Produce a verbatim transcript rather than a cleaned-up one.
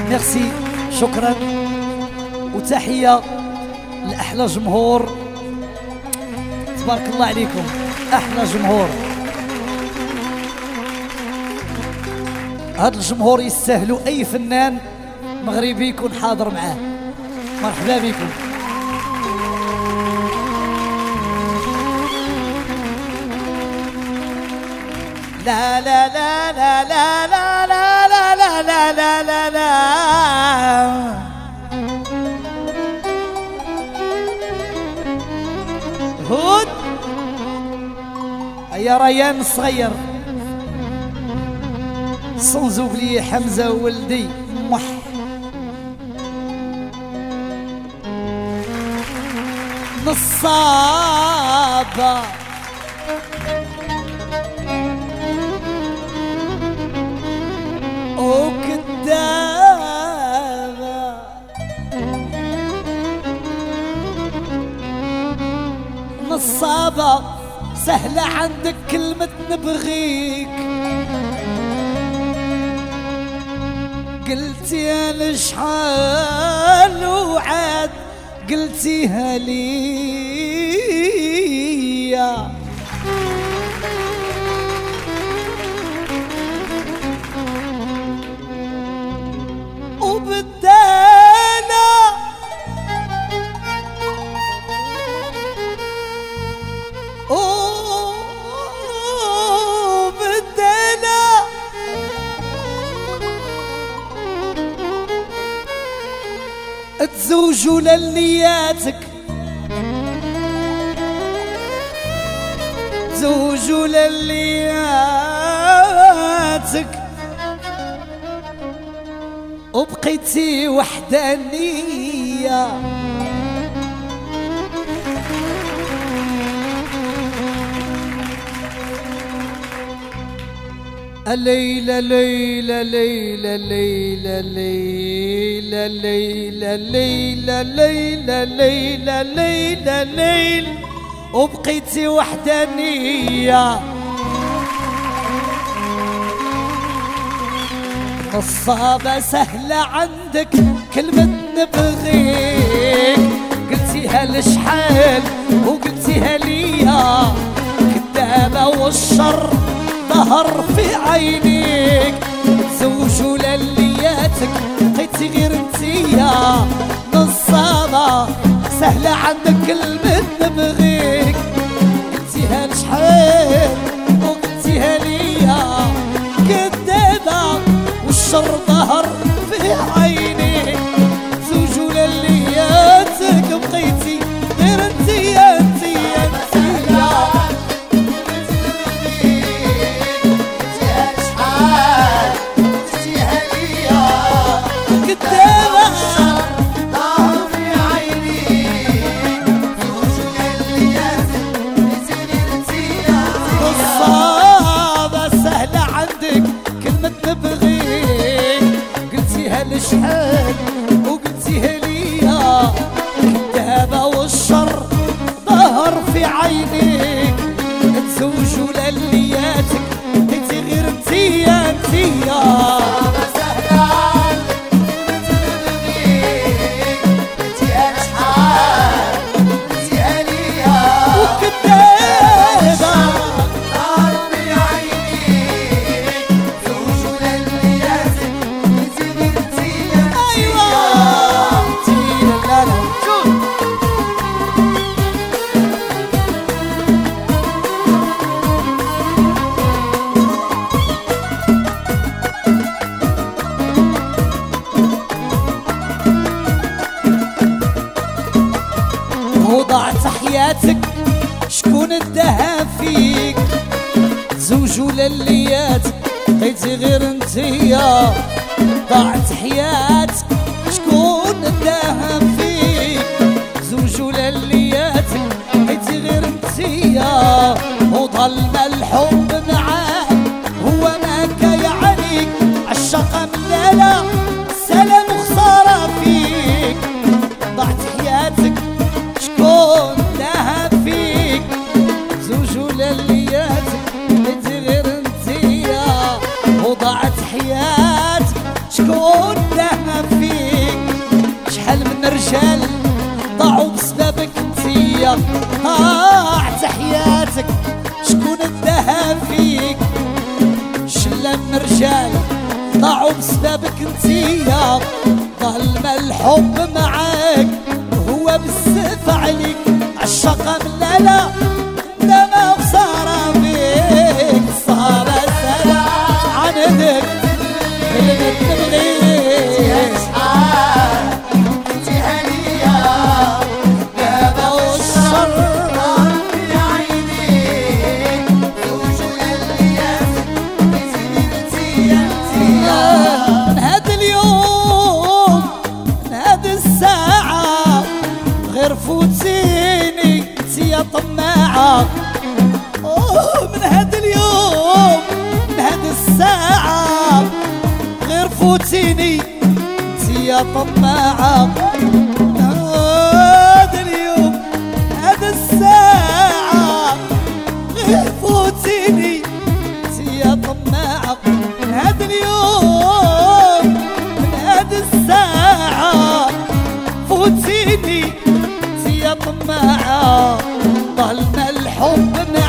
ميرسي، شكرا وتحية لأحلى جمهور، تبارك الله عليكم، أحلى جمهور. هاد الجمهور يستاهلوا أي فنان مغربي يكون حاضر معاه. مرحبا بكم. لا لا لا لا لا لا لا لا لا لا لا لا هود يا ريان الصغير، سون اوبلي حمزة ولدي مح نصابة وكدابة نصابة سهلة عندك كلمة نبغيك، قلتيها لشحال وعاد قلتيها ليا، وبدانا وبدانا تزوجوا للياتك، تزوجوا للياتك وبقيتي وحدانية، الليلة ليلة ليلة ليلة ليلة ليلة ليلة ليلة ليلة ليلة ليلة وبقيتي وحدانية. نصابة سهلة عندك كلمة نبغيك، قلتيها لشحال وقلتيها ليا، كدابة والشر ظهر في عينيك، تزوجوا للياتك بقيتي غير انتيا. نصابة سهلة عندك كلمة نبغيك، قلتيها لشحال وقلتيها ليا، كدابة والشر ظهر في عينيك، تزوجوا للياتك بقيتي غير انتيا انتيا انتيا. شحال وقلتيها ليا، كدابة والشر ظهر في عينيك، تزوجوا للياتك انتي غير انتيا انتيا. وضعت حياتك شكون اداها فيك، تزوجوا للياتك بقيتي غير انتيا. ضاعت حياتك شكون اداها فيك، تزوجوا للياتك بقيتي غير انتيا. وضل الحب معاه هو ما كيعنيك، عالشقا ملالا سلام وخسارة فيك. ضاعت حياتك شكون داها فيك، زوجوا للياتك بقيتي غير انتيا. وضاعت حياتك شكون داها شحال من رجال ضاعوا بسببك انتيا، اه حتى حياتك شكون اداها فيك؟ شلة من رجال ضاعوا بسببك انتيا، ظل الحب معاك وهو بزاف عليك، عالشقا من لا لا دما خسارة فيك، الصحابة سلا عندك اللي تبغيك شحال انتي هنية دابا والشر في عينيك، وجود الياس انتي انتي من هاد اليوم من هاد الساعة غير فوتيني انتي يا طماعة، اوه من هاد اليوم من هاد الساعة غير فوتيني انتي يا طماعة، هاد اليوم هاد الساعة غير فوتيني انتي يا طماعة، من هاد اليوم من هاد الساعة فوتيني انتي يا طماعة، ظلم الحب